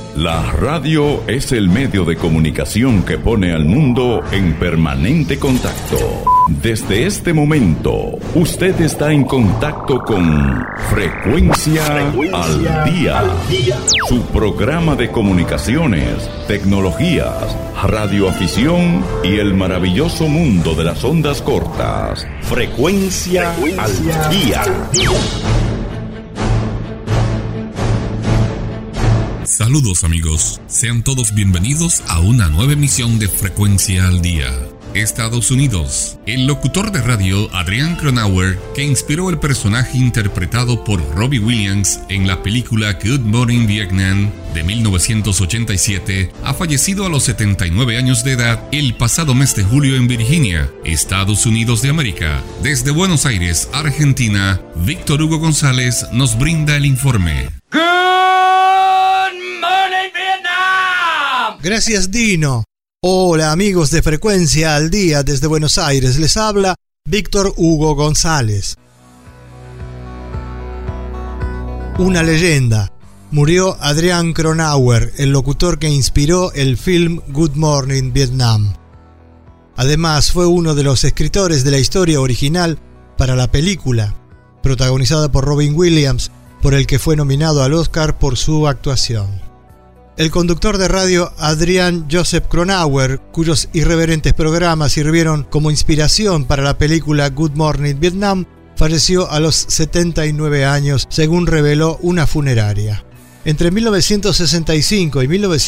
La radio es el medio de comunicación que pone al mundo en permanente contacto. Desde este momento, usted está en contacto con Frecuencia al Día. Su programa de comunicaciones, tecnologías, radioafición y el maravilloso mundo de las ondas cortas. Frecuencia al Día. Saludos amigos, sean todos bienvenidos a una nueva emisión de Frecuencia al Día. Estados Unidos. El locutor de radio Adrian Cronauer, que inspiró el personaje interpretado por Robbie Williams en la película Good Morning Vietnam de 1987, ha fallecido a los 79 años de edad el pasado mes de julio en Virginia, Estados Unidos de América. Desde Buenos Aires, Argentina, Víctor Hugo González nos brinda el informe. Gracias, Dino. Hola amigos de Frecuencia al Día desde Buenos Aires. Les habla Víctor Hugo González. Una leyenda. Murió Adrian Cronauer, el locutor que inspiró el film Good Morning Vietnam. Además, fue uno de los escritores de la historia original para la película, protagonizada por Robin Williams, por el que fue nominado al Oscar por su actuación. El conductor de radio Adrian Joseph Cronauer, cuyos irreverentes programas sirvieron como inspiración para la película Good Morning Vietnam, falleció a los 79 años, según reveló una funeraria. Entre 1965 y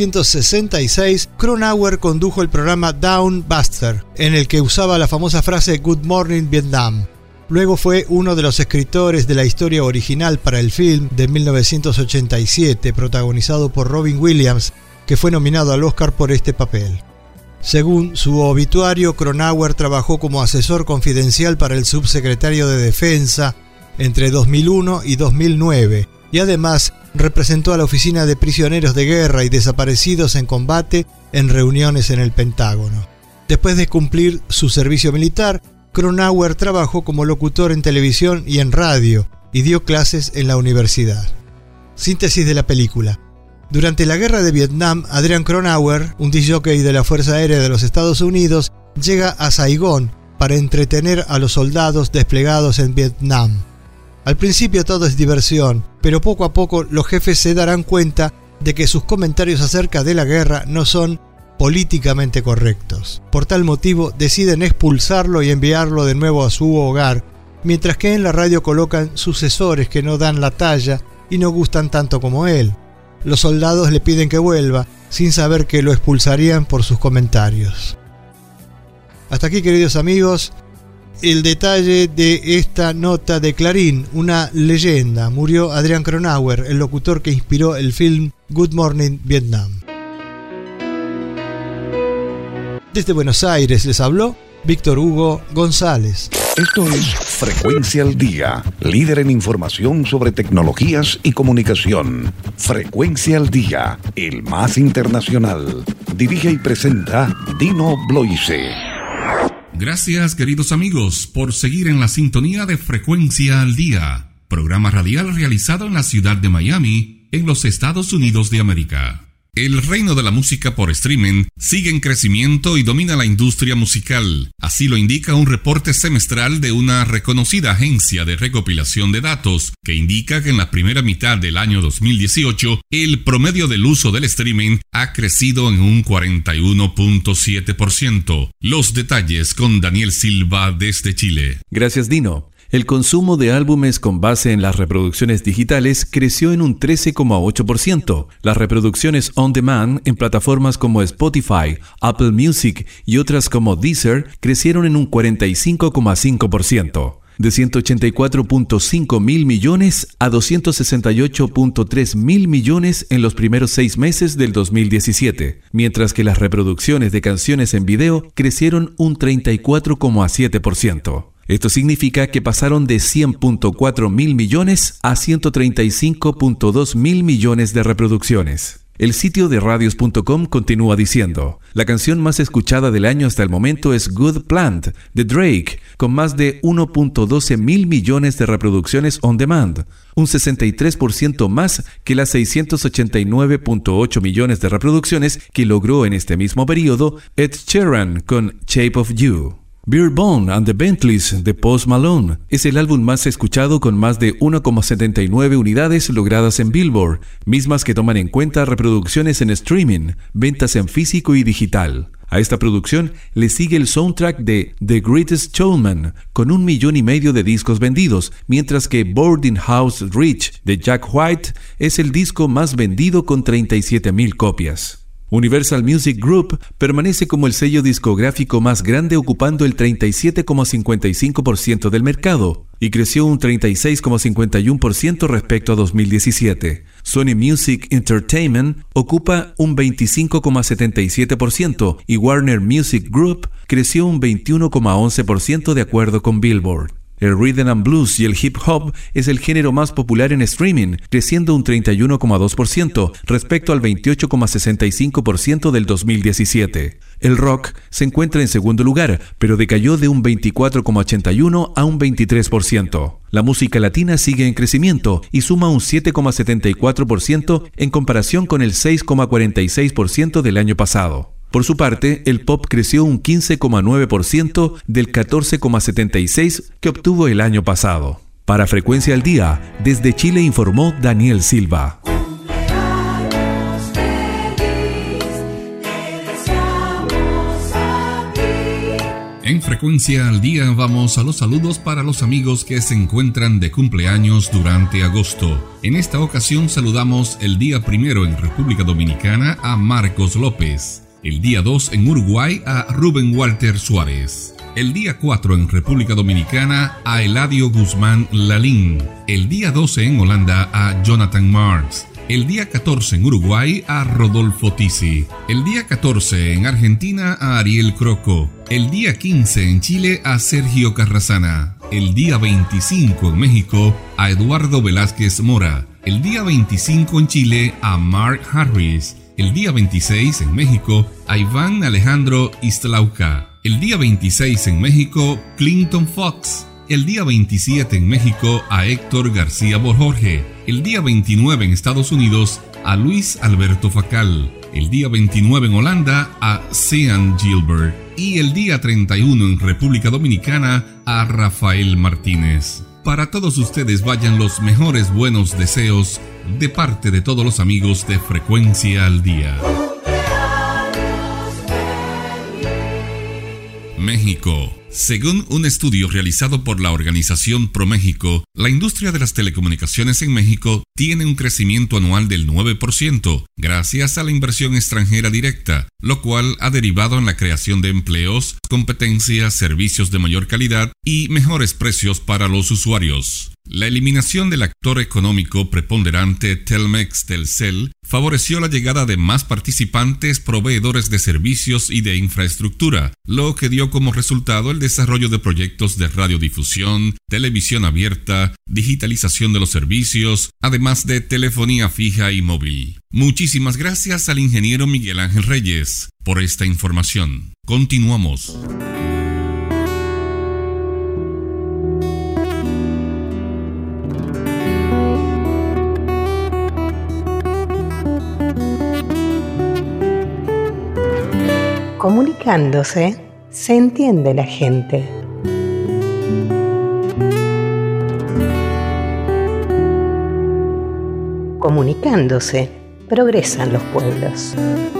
1966, Cronauer condujo el programa Down Buster, en el que usaba la famosa frase Good Morning Vietnam. Luego fue uno de los escritores de la historia original para el film de 1987, protagonizado por Robin Williams, que fue nominado al Oscar por este papel. Según su obituario, Cronauer trabajó como asesor confidencial para el subsecretario de Defensa entre 2001 y 2009, y además representó a la Oficina de Prisioneros de Guerra y Desaparecidos en Combate en reuniones en el Pentágono. Después de cumplir su servicio militar, Cronauer trabajó como locutor en televisión y en radio y dio clases en la universidad. Síntesis de la película. Durante la guerra de Vietnam, Adrian Cronauer, un discjockey de la Fuerza Aérea de los Estados Unidos, llega a Saigón para entretener a los soldados desplegados en Vietnam. Al principio todo es diversión, pero poco a poco los jefes se darán cuenta de que sus comentarios acerca de la guerra no son políticamente correctos. Por tal motivo deciden expulsarlo y enviarlo de nuevo a su hogar, mientras que en la radio colocan sucesores que no dan la talla y no gustan tanto como él. Los soldados le piden que vuelva, sin saber que lo expulsarían por sus comentarios. Hasta aquí, queridos amigos, el detalle de esta nota de Clarín, una leyenda. Murió Adrian Cronauer, el locutor que inspiró el film Good Morning Vietnam. Desde Buenos Aires les habló Víctor Hugo González. Esto es Frecuencia al Día, líder en información sobre tecnologías y comunicación. Frecuencia al Día, el más internacional. Dirige y presenta Dino Bloise. Gracias, queridos amigos, por seguir en la sintonía de Frecuencia al Día, programa radial realizado en la ciudad de Miami, en los Estados Unidos de América. El reino de la música por streaming sigue en crecimiento y domina la industria musical. Así lo indica un reporte semestral de una reconocida agencia de recopilación de datos, que indica que en la primera mitad del año 2018, el promedio del uso del streaming ha crecido en un 41.7%. Los detalles con Daniel Silva desde Chile. Gracias, Dino. El consumo de álbumes con base en las reproducciones digitales creció en un 13,8%. Las reproducciones on demand en plataformas como Spotify, Apple Music y otras como Deezer crecieron en un 45,5%. De 184.5 mil millones a 268.3 mil millones en los primeros 6 meses del 2017, mientras que las reproducciones de canciones en video crecieron un 34,7%. Esto significa que pasaron de 100.4 mil millones a 135.2 mil millones de reproducciones. El sitio de radios.com continúa diciendo: la canción más escuchada del año hasta el momento es Good Plant, de Drake, con más de 1.12 mil millones de reproducciones on demand, un 63% más que las 689.8 millones de reproducciones que logró en este mismo periodo Ed Sheeran con Shape of You. Beer Bong and the Bentleys de Post Malone es el álbum más escuchado con más de 1,79 unidades logradas en Billboard, mismas que toman en cuenta reproducciones en streaming, ventas en físico y digital. A esta producción le sigue el soundtrack de The Greatest Showman, con 1,5 millones de discos vendidos, mientras que Boarding House Rich de Jack White es el disco más vendido con 37,000 copias. Universal Music Group permanece como el sello discográfico más grande, ocupando el 37,55% del mercado y creció un 36,51% respecto a 2017. Sony Music Entertainment ocupa un 25,77% y Warner Music Group creció un 21,11% de acuerdo con Billboard. El rhythm and blues y el hip hop es el género más popular en streaming, creciendo un 31,2% respecto al 28,65% del 2017. El rock se encuentra en segundo lugar, pero decayó de un 24,81% a un 23%. La música latina sigue en crecimiento y suma un 7,74% en comparación con el 6,46% del año pasado. Por su parte, el pop creció un 15,9% del 14,76% que obtuvo el año pasado. Para Frecuencia al Día, desde Chile informó Daniel Silva. En Frecuencia al Día vamos a los saludos para los amigos que se encuentran de cumpleaños durante agosto. En esta ocasión saludamos el día 1 en República Dominicana a Marcos López. El día 2 en Uruguay a Rubén Walter Suárez. El día 4 en República Dominicana a Eladio Guzmán Lalín. El día 12 en Holanda a Jonathan Marks. El día 14 en Uruguay a Rodolfo Tisi. El día 14 en Argentina a Ariel Croco. El día 15 en Chile a Sergio Carrasana. El día 25 en México a Eduardo Velázquez Mora. El día 25 en Chile a Mark Harris. El día 26 en México a Iván Alejandro Istlauca. El día 26 en México, Clinton Fox. El día 27 en México a Héctor García Borjorge. El día 29 en Estados Unidos a Luis Alberto Facal. El día 29 en Holanda a Sean Gilbert. Y el día 31 en República Dominicana a Rafael Martínez. Para todos ustedes vayan los mejores buenos deseos de parte de todos los amigos de Frecuencia al Día. México. Según un estudio realizado por la organización ProMéxico, la industria de las telecomunicaciones en México tiene un crecimiento anual del 9%, gracias a la inversión extranjera directa, lo cual ha derivado en la creación de empleos, competencias, servicios de mayor calidad y mejores precios para los usuarios. La eliminación del actor económico preponderante Telmex-Telcel favoreció la llegada de más participantes, proveedores de servicios y de infraestructura, lo que dio como resultado el desarrollo de proyectos de radiodifusión, televisión abierta, digitalización de los servicios, además de telefonía fija y móvil. Muchísimas gracias al ingeniero Miguel Ángel Reyes por esta información. Continuamos. Comunicándose, se entiende la gente. Comunicándose, progresan los pueblos.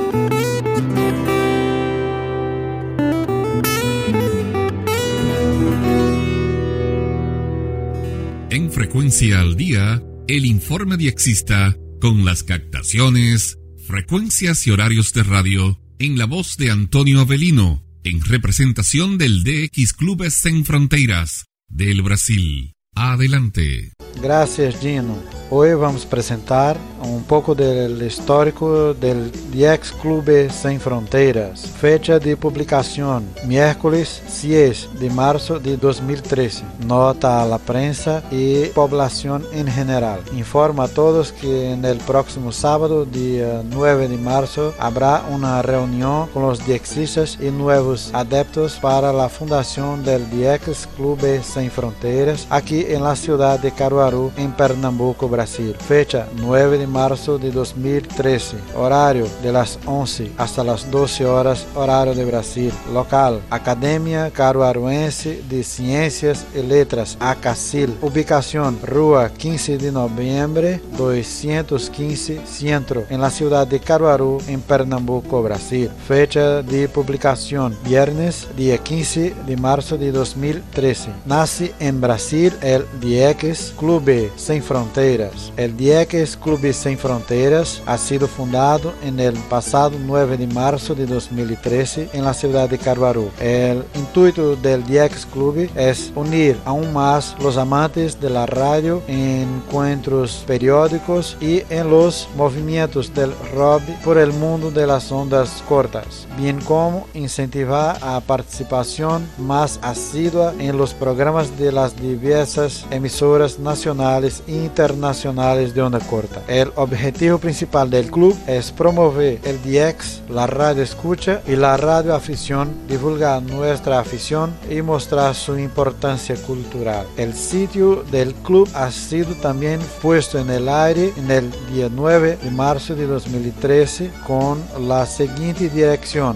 En Frecuencia al Día, el informe diexista con las captaciones, frecuencias y horarios de radio en la voz de Antonio Avelino, en representación del DX Clubes Sem Fronteiras del Brasil. Adelante. Gracias, Gino. Hoy vamos a presentar un poco del histórico del DX Clube Sem Fronteiras. Fecha de publicación, miércoles 6 de marzo de 2013. Nota a la prensa y población en general. Informa a todos que en el próximo sábado, día 9 de marzo, habrá una reunión con los DXistas y nuevos adeptos para la fundación del DX Clube Sem Fronteiras, aquí en la ciudad de Caruaru, en Pernambuco, Brasil. Fecha 9 de marzo de 2013. Horario de las 11 hasta las 12 horas, horario de Brasil. Local, Academia Caruaruense de Ciencias y Letras, ACACIL. Ubicación, Rua 15 de noviembre, 215, Centro, en la ciudad de Caruaru, en Pernambuco, Brasil. Fecha de publicación, viernes, día 15 de marzo de 2013. Nace en Brasil el DX Clube Sem Fronteiras. El DX Clube Sem Fronteiras ha sido fundado en el pasado 9 de marzo de 2013 en la ciudad de Caruaru. El intuito del DX Clube es unir aún más los amantes de la radio en encuentros periódicos y en los movimientos del rock por el mundo de las ondas cortas, bien como incentivar a participación más asidua en los programas de las diversas emisoras nacionales e internacionales de onda corta. El objetivo principal del club es promover el DX, la radio escucha y la radio afición, divulgar nuestra afición y mostrar su importancia cultural. El sitio del club ha sido también puesto en el aire en el día 9 de marzo de 2013 con la siguiente dirección: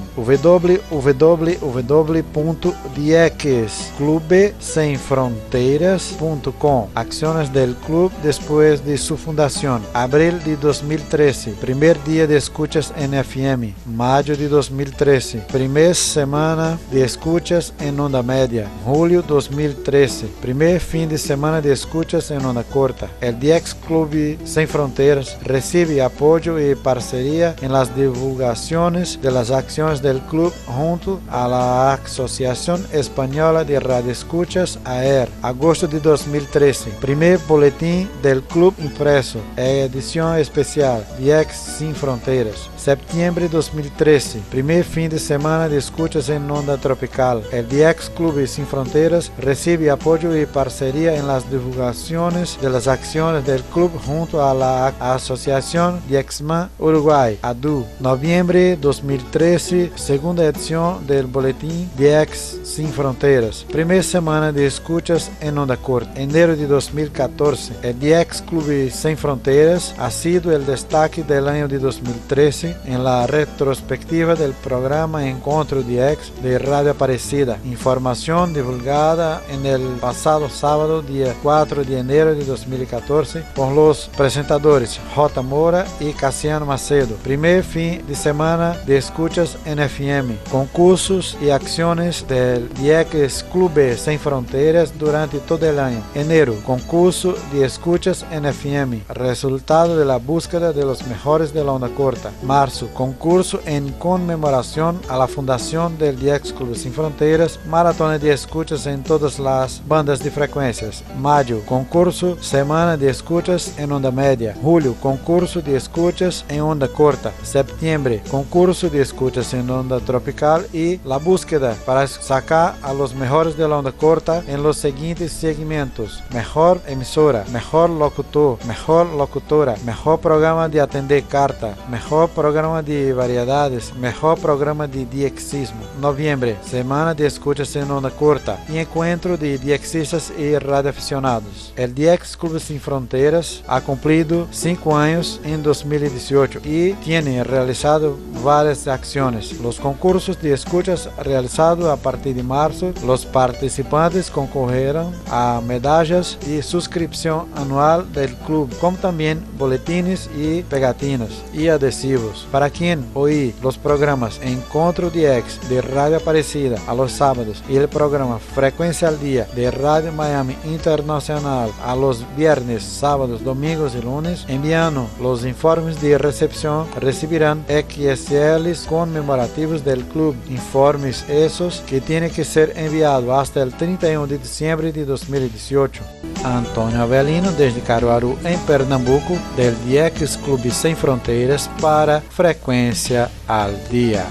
www.dxclubesemfronteiras.com. Acciones del club después de su fundación: abril de 2013, primer día de escuchas en FM; mayo de 2013, primera semana de escuchas en onda media; julio 2013, primer fin de semana de escuchas en onda corta. El DX Clube Sem Fronteiras recibe apoyo y parcería en las divulgaciones de las acciones del club junto a la Asociación Española de Radioescuchas, AER. Agosto de 2013, primer boletín del club impreso, edición especial, DX Sem Fronteiras. Septiembre de 2013, primer fin de semana de escuchas en onda tropical. El DX Clube Sem Fronteiras recibe apoyo y parcería en las divulgaciones de las acciones del club junto a la Asociación DXMAN Uruguay, ADU. Noviembre 2013, segunda edición del boletín DX Sem Fronteiras. Primera semana de escuchas en onda corta. Enero de 2014, el DX Clube Sem Fronteiras ha sido el destaque del año de 2013 en la retrospectiva del programa Encontro DX de Radio Aparecida. Información divulgada en el pasado sábado, día 4 de enero de 2014, por los presentadores J. Moura y Cassiano Macedo. Primer fin de semana de escuchas en FM. Concursos y acciones del DX Clube Sem Fronteiras durante todo el año. Enero, concurso de escuchas en FM. Resultado de la búsqueda de los mejores de la onda corta. Marzo, concurso en conmemoración a la fundación del DX Clube Sem Fronteiras, maratona de escuchas en todas las bandas de frecuencias. Mayo, concurso, semana de escuchas en onda media. Julio, concurso de escuchas en onda corta. Septiembre, concurso de escuchas en onda tropical y la búsqueda para sacar a los mejores de la onda corta en los siguientes segmentos: mejor emisora, mejor locutor, mejor locutora, mejor programa de atender carta, mejor programa de variedades, mejor programa de DXismo. Noviembre, semana de escuchas en onda corta y encuentro de DXistas y radioaficionados. El DX Clube Sem Fronteiras ha cumplido 5 años en 2018 y tiene realizado varias acciones. Los concursos de escuchas realizados a partir de marzo, los participantes concurrieron a medallas y suscripción anual del club, como también boletines y pegatinas y adhesivos. Para quien oí los programas Encontro DX de Radio Aparecida a los sábados y el programa Frecuencia al Día de Radio Miami Internacional a los viernes, sábados, domingos y lunes, enviando los informes de recepción, recibirán XSLs conmemorativos del club. Informes esos que tienen que ser enviados hasta el 31 de diciembre de 2013. 2018. Antônio Avelino, desde Caruaru, em Pernambuco, del Diex Clube Sem Fronteiras, para Frecuencia al Día.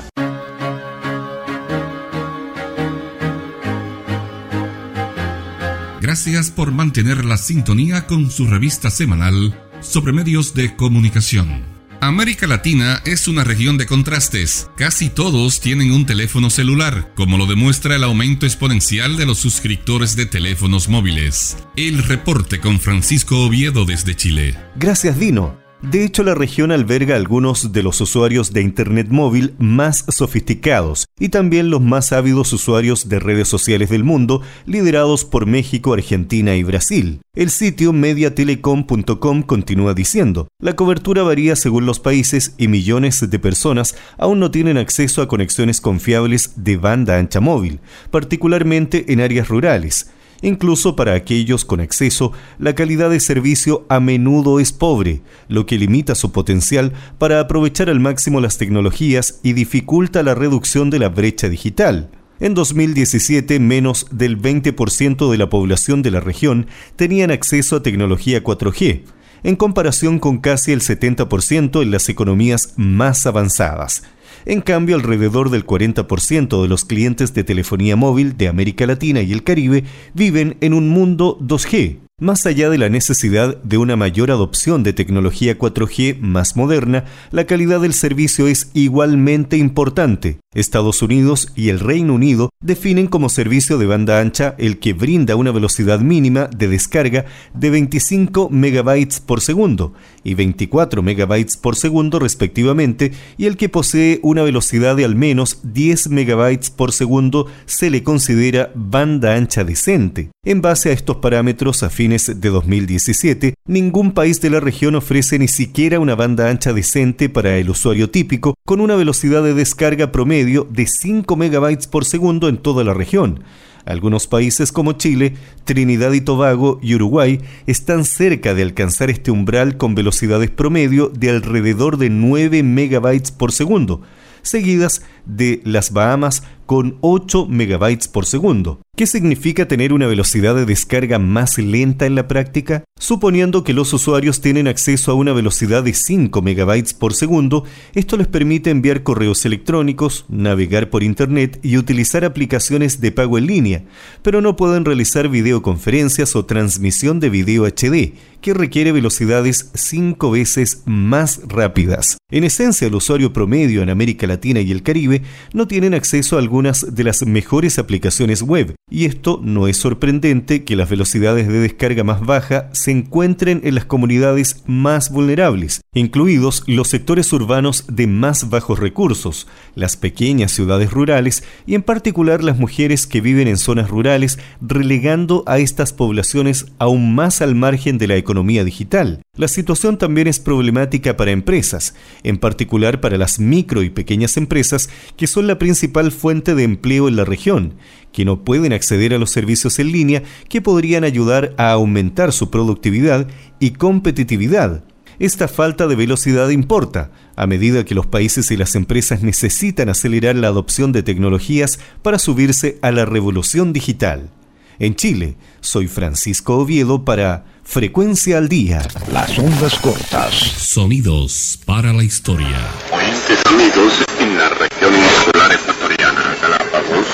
Gracias por mantener la sintonía con su revista semanal sobre medios de comunicación. América Latina es una región de contrastes. Casi todos tienen un teléfono celular, como lo demuestra el aumento exponencial de los suscriptores de teléfonos móviles. El reporte con Francisco Oviedo desde Chile. Gracias, Dino. De hecho, la región alberga algunos de los usuarios de Internet móvil más sofisticados y también los más ávidos usuarios de redes sociales del mundo, liderados por México, Argentina y Brasil. El sitio mediatelecom.com continúa diciendo: la cobertura varía según los países y millones de personas aún no tienen acceso a conexiones confiables de banda ancha móvil, particularmente en áreas rurales. Incluso para aquellos con acceso, la calidad de servicio a menudo es pobre, lo que limita su potencial para aprovechar al máximo las tecnologías y dificulta la reducción de la brecha digital. En 2017, menos del 20% de la población de la región tenían acceso a tecnología 4G, en comparación con casi el 70% en las economías más avanzadas. En cambio, alrededor del 40% de los clientes de telefonía móvil de América Latina y el Caribe viven en un mundo 2G. Más allá de la necesidad de una mayor adopción de tecnología 4G más moderna, la calidad del servicio es igualmente importante. Estados Unidos y el Reino Unido definen como servicio de banda ancha el que brinda una velocidad mínima de descarga de 25 megabytes por segundo y 24 megabytes por segundo respectivamente, y el que posee una velocidad de al menos 10 megabytes por segundo se le considera banda ancha decente. En base a estos parámetros, a fines de 2017, ningún país de la región ofrece ni siquiera una banda ancha decente para el usuario típico, con una velocidad de descarga promedio de 5 megabytes por segundo en toda la región. Algunos países como Chile, Trinidad y Tobago y Uruguay están cerca de alcanzar este umbral con velocidades promedio de alrededor de 9 megabytes por segundo, seguidas de las Bahamas con 8 megabytes por segundo. ¿Qué significa tener una velocidad de descarga más lenta en la práctica? Suponiendo que los usuarios tienen acceso a una velocidad de 5 megabytes por segundo, esto les permite enviar correos electrónicos, navegar por internet y utilizar aplicaciones de pago en línea, pero no pueden realizar videoconferencias o transmisión de video HD, que requiere velocidades 5 veces más rápidas. En esencia, el usuario promedio en América Latina y el Caribe no tienen acceso a algunas de las mejores aplicaciones web, y esto no es sorprendente que las velocidades de descarga más baja se encuentren en las comunidades más vulnerables, incluidos los sectores urbanos de más bajos recursos, las pequeñas ciudades rurales y en particular las mujeres que viven en zonas rurales, relegando a estas poblaciones aún más al margen de la economía digital. La situación también es problemática para empresas, en particular para las micro y pequeñas empresas que son la principal fuente de empleo en la región, que no pueden acceder a los servicios en línea que podrían ayudar a aumentar su productividad y competitividad. Esta falta de velocidad importa, a medida que los países y las empresas necesitan acelerar la adopción de tecnologías para subirse a la revolución digital. En Chile, soy Francisco Oviedo para Frecuencia al Día. Las ondas cortas. Sonidos para la historia. Oyentes amigos en la región insular ecuatoriana, Galápagos,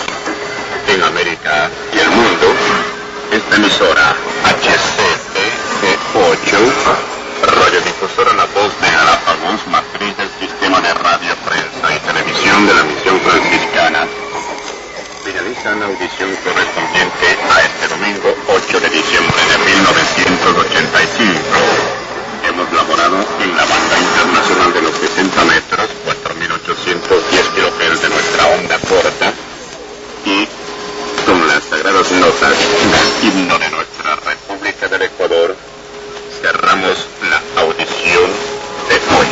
en América y el mundo, esta emisora HCTC8, radiodifusora La Voz de Galápagos, matriz del sistema de radio, prensa y televisión de la misión franciscana, finaliza la audición correspondiente a este domingo 8 de diciembre de 1985. Hemos laborado en la banda internacional de los 60 metros, 4.810 kHz de nuestra onda corta, y con las sagradas notas del himno de nuestra República del Ecuador, cerramos la audición de hoy.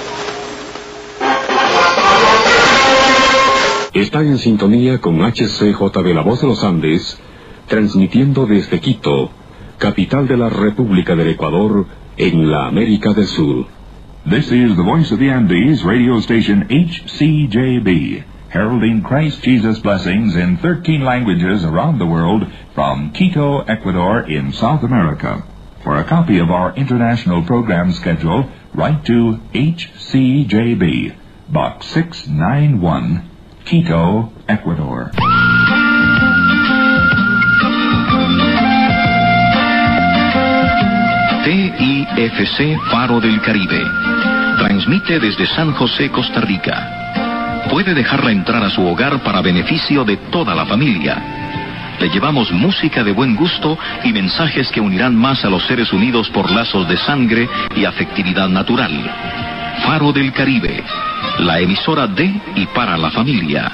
Está en sintonía con HCJ de La Voz de los Andes, transmitiendo desde Quito, capital de la República del Ecuador, en la América del Sur. This is the Voice of the Andes radio station HCJB, heralding Christ Jesus blessings in 13 languages around the world from Quito, Ecuador in South America. For a copy of our international program schedule, write to HCJB, Box 691, Quito, Ecuador. TIFC Faro del Caribe. Transmite desde San José, Costa Rica. Puede dejarla entrar a su hogar para beneficio de toda la familia. Le llevamos música de buen gusto y mensajes que unirán más a los seres unidos por lazos de sangre y afectividad natural. Faro del Caribe, la emisora de y para la familia.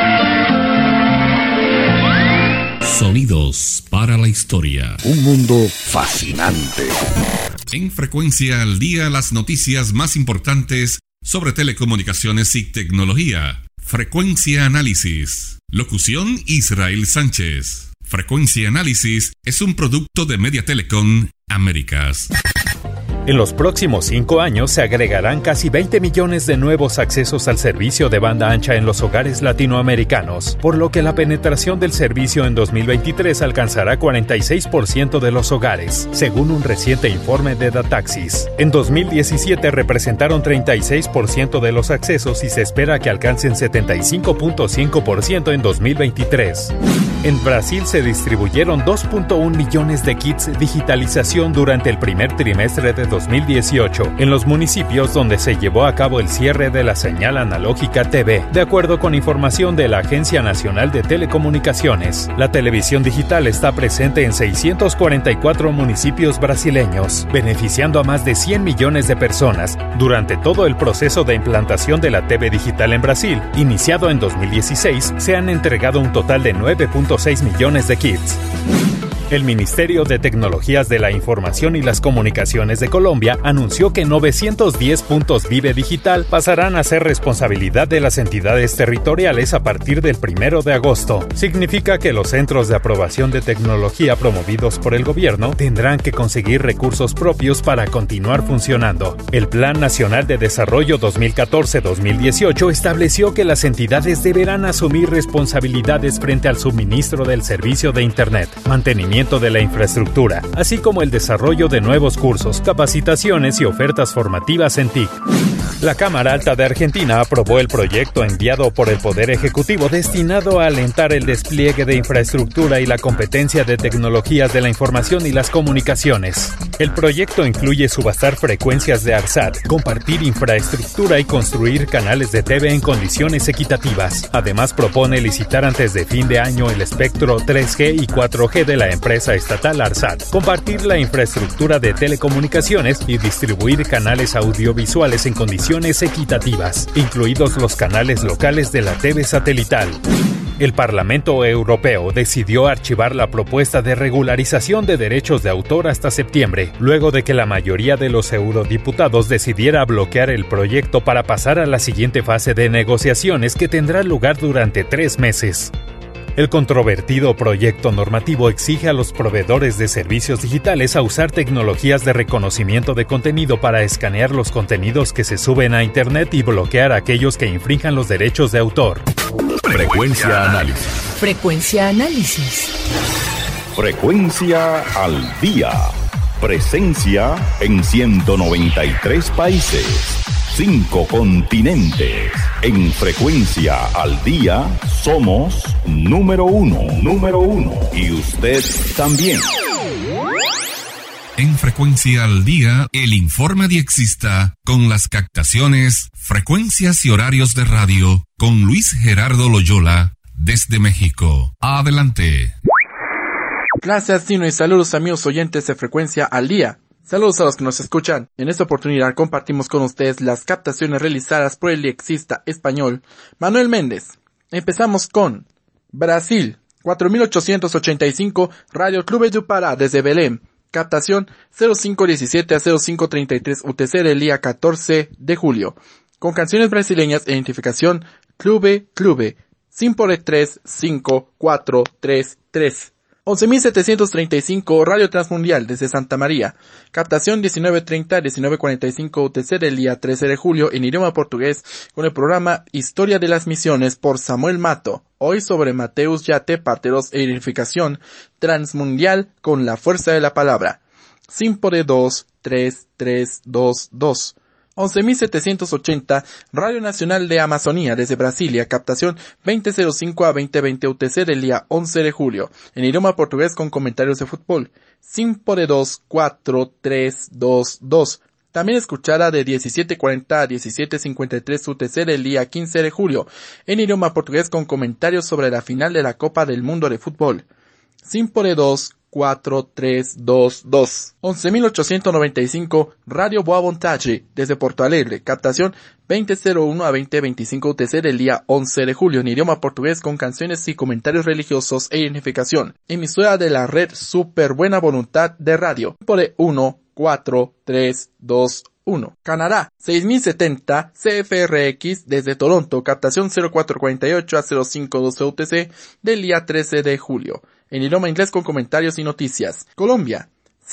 Sonidos para la historia. Un mundo fascinante. En Frecuencia al Día, las noticias más importantes sobre telecomunicaciones y tecnología. Frecuencia Análisis. Locución Israel Sánchez. Frecuencia Análisis es un producto de Media Telecom Américas. En los próximos 5 años se agregarán casi 20 millones de nuevos accesos al servicio de banda ancha en los hogares latinoamericanos, por lo que la penetración del servicio en 2023 alcanzará 46% de los hogares, según un reciente informe de Dataxis. En 2017 representaron 36% de los accesos y se espera que alcancen 75.5% en 2023. En Brasil se distribuyeron 2.1 millones de kits de digitalización durante el primer trimestre de 2018 en los municipios donde se llevó a cabo el cierre de la señal analógica TV. De acuerdo con información de la Agencia Nacional de Telecomunicaciones, la televisión digital está presente en 644 municipios brasileños, beneficiando a más de 100 millones de personas durante todo el proceso de implantación de la TV digital en Brasil. Iniciado en 2016, se han entregado un total de 9.6 millones de kits. El Ministerio de Tecnologías de la Información y las Comunicaciones de Colombia anunció que 910 puntos Vive Digital pasarán a ser responsabilidad de las entidades territoriales a partir del 1 de agosto. Significa que los centros de aprobación de tecnología promovidos por el gobierno tendrán que conseguir recursos propios para continuar funcionando. El Plan Nacional de Desarrollo 2014-2018 estableció que las entidades deberán asumir responsabilidades frente al suministro del servicio de Internet, mantenimiento de la infraestructura, así como el desarrollo de nuevos cursos, capacitaciones y ofertas formativas en TIC. La Cámara Alta de Argentina aprobó el proyecto enviado por el Poder Ejecutivo destinado a alentar el despliegue de infraestructura y la competencia de tecnologías de la información y las comunicaciones. El proyecto incluye subastar frecuencias de ARSAT, compartir infraestructura y construir canales de TV en condiciones equitativas. Además, propone licitar antes de fin de año el espectro 3G y 4G de la empresa estatal ARSAT, compartir la infraestructura de telecomunicaciones y distribuir canales audiovisuales en condiciones equitativas, incluidos los canales locales de la TV satelital. El Parlamento Europeo decidió archivar la propuesta de regularización de derechos de autor hasta septiembre, luego de que la mayoría de los eurodiputados decidiera bloquear el proyecto para pasar a la siguiente fase de negociaciones que tendrá lugar durante 3 meses. El controvertido proyecto normativo exige a los proveedores de servicios digitales a usar tecnologías de reconocimiento de contenido para escanear los contenidos que se suben a Internet y bloquear a aquellos que infrinjan los derechos de autor. Frecuencia Análisis. Frecuencia Análisis. Frecuencia al Día. Presencia en 193 países. 5 continentes. En Frecuencia al Día somos número uno. Y usted también. En Frecuencia al Día, el informe diexista con las captaciones, frecuencias y horarios de radio con Luis Gerardo Loyola desde México. Adelante. Gracias, Tino, y saludos amigos oyentes de Frecuencia al Día. Saludos a los que nos escuchan. En esta oportunidad compartimos con ustedes las captaciones realizadas por el diexista español Manuel Méndez. Empezamos con Brasil, 4885, Radio Clube do Pará desde Belém. Captación 0517 a 0533 UTC del día 14 de julio. Con canciones brasileñas e identificación Clube, Sin por 35433. 11.735 Radio Transmundial desde Santa María. Captación 19:30-19:45 UTC del día 13 de julio en idioma portugués con el programa Historia de las Misiones por Samuel Mato. Hoy sobre Mateus Yate, parte 2 e identificación transmundial con la fuerza de la palabra. Simpo de 2, 3, 3, 2, 2. 11.780 Radio Nacional de Amazonía desde Brasilia, captación 20:05 a 20:20 UTC del día 11 de julio, en idioma portugués con comentarios de fútbol. Simpo de 2, 4, 3, 2, 2. También escuchada de 17:40 a 17:53 UTC del día 15 de julio, en idioma portugués con comentarios sobre la final de la Copa del Mundo de Fútbol. Simpo de 2, 4, 3, 2, 2. 11.895 Radio Boa Vontade desde Porto Alegre, captación 20:01 a 20:25 UTC del día 11 de julio en idioma portugués con canciones y comentarios religiosos e identificación. Emisora de la red Super Buena Voluntad de Radio. Por 1, 4, 3, 2, 1. Canadá, 6070 CFRX desde Toronto, captación 0448 a 0512 UTC del día 13 de julio. En idioma inglés con comentarios y noticias. Colombia,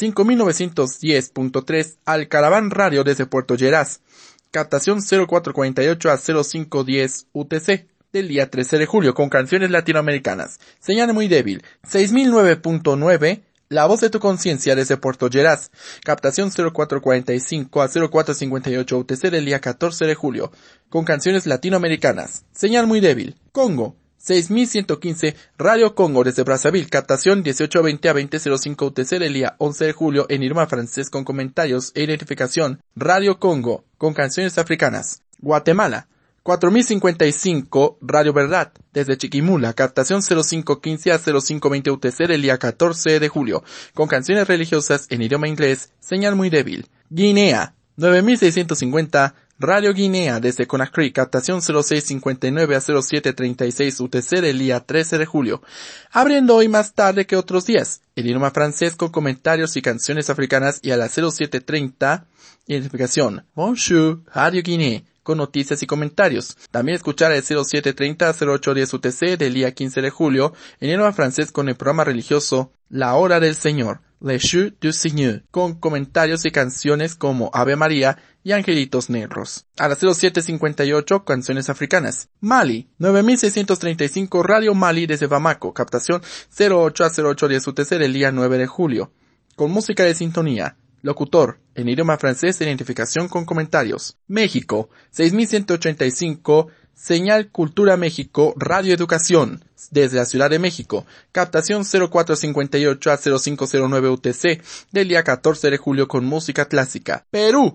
5910.3 Alcaraván Radio desde Puerto Lleras. Captación 0448 a 0510 UTC del día 13 de julio con canciones latinoamericanas. Señal muy débil. 6009.9 La Voz de tu Conciencia desde Puerto Lleras. Captación 0445 a 0458 UTC del día 14 de julio con canciones latinoamericanas. Señal muy débil. Congo. 6115 Radio Congo desde Brazzaville, captación 18:20 a 20:05 UTC del día 11 de julio en idioma francés con comentarios e identificación. Radio Congo con canciones africanas. Guatemala, 4055 Radio Verdad desde Chiquimula, captación 0515 a 0520 UTC del día 14 de julio con canciones religiosas en idioma inglés. Señal muy débil. Guinea, 9650 Radio Guinea desde Conakry, captación 0659 a 0736 UTC del día 13 de julio, abriendo hoy más tarde que otros días, el idioma francés con comentarios y canciones africanas y a las 0730, identificación. Bonjour, Radio Guinea, con noticias y comentarios. También escuchar el 0730 a 0810 UTC del día 15 de julio, en idioma francés con el programa religioso La Hora del Señor, Le Jour du Seigneur, con comentarios y canciones como Ave María y Angelitos Negros. A las 0758, canciones africanas. Mali, 9635 Radio Mali desde Bamako, captación 08 a 0810 UTC del día 9 de julio, con música de sintonía. Locutor, en idioma francés, identificación con comentarios. México, 6185, Señal Cultura México, Radio Educación, desde la Ciudad de México, captación 0458 a 0509 UTC, del día 14 de julio con música clásica. Perú,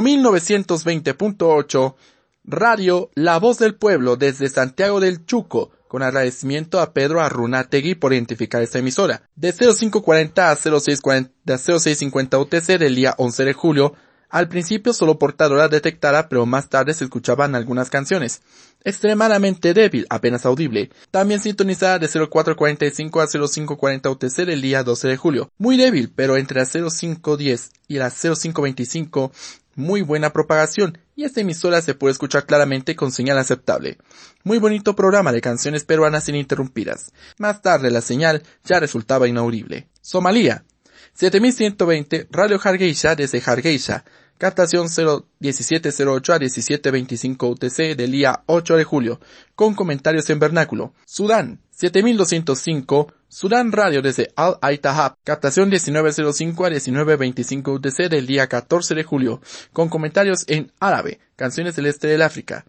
4920.8, Radio La Voz del Pueblo, desde Santiago del Chuco, con agradecimiento a Pedro Arrunategui por identificar esta emisora. De 0540 a 0650 UTC del día 11 de julio, al principio solo portadora detectada, pero más tarde se escuchaban algunas canciones. Extremadamente débil, apenas audible. También sintonizada de 0445 a 0540 UTC del día 12 de julio. Muy débil, pero entre las 0510 y las 0525, muy buena propagación, y esta emisora se puede escuchar claramente con señal aceptable. Muy bonito programa de canciones peruanas ininterrumpidas. Más tarde la señal ya resultaba inaudible. Somalia, 7120 Radio Hargeisa desde Hargeisa, captación 1708 a 1725 UTC del día 8 de julio, con comentarios en vernáculo. Sudán, 7205 Sudán Radio desde Al-Aitahab, captación 1905 a 1925 UTC del día 14 de julio, con comentarios en árabe, canciones del este del África.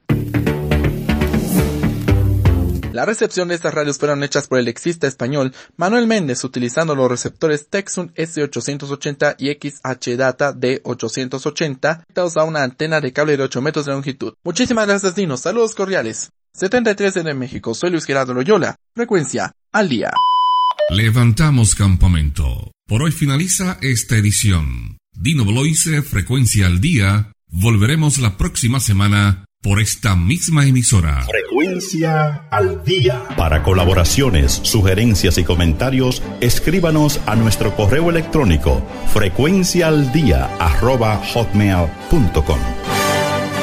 La recepción de estas radios fueron hechas por el lexista español Manuel Méndez utilizando los receptores Texun S880 y XH Data D880 conectados a una antena de cable de 8 metros de longitud. Muchísimas gracias, Dino. Saludos cordiales. 73 en México. Soy Luis Gerardo Loyola. Frecuencia al día. Levantamos campamento. Por hoy finaliza esta edición. Dino Bloise, Frecuencia al día. Volveremos la próxima semana por esta misma emisora. Frecuencia al día. Para colaboraciones, sugerencias y comentarios, escríbanos a nuestro correo electrónico frecuenciaaldia@hotmail.com.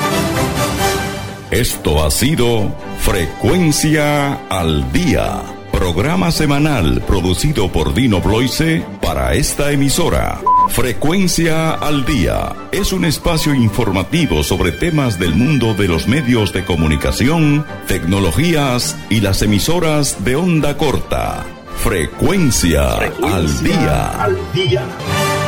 Esto ha sido Frecuencia al Día. programa semanal producido por Dino Bloise para esta emisora. Frecuencia al Día es un espacio informativo sobre temas del mundo de los medios de comunicación, tecnologías y las emisoras de onda corta. Frecuencia al Día.